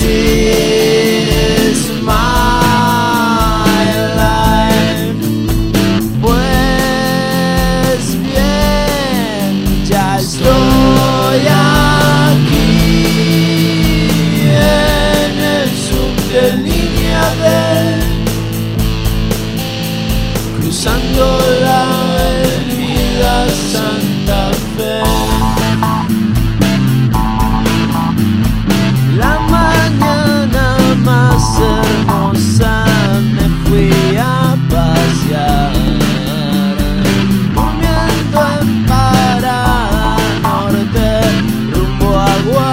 is my life. Pues bien, ya estoy aquí en el subte línea D, cruzando la avenida Santa Fe. La mañana más hermosa me fui a pasear, durmiendo en Parada Norte, rumbo a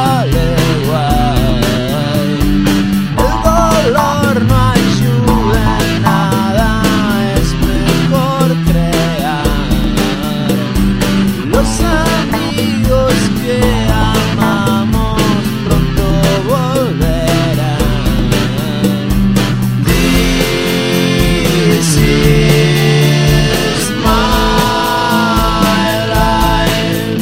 Gualeguay. El dolor no ayuda en nada, es mejor crear. Los amigos que amamos pronto volverán. This is my life.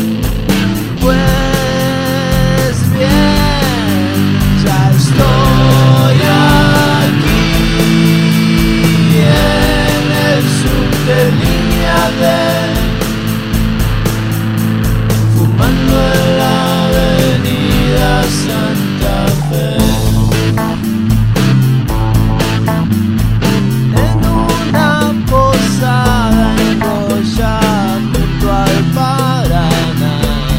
Pues bien, ya estoy aquí en el subte línea D, fumando en la avenida Santa Fe. En una posada en Goya, junto al Paraná,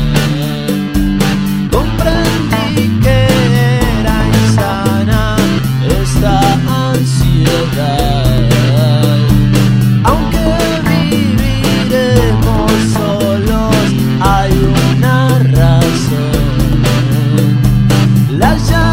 comprendí que era insana esta ansiedad. Aunque viviremos solos, hay una razón. La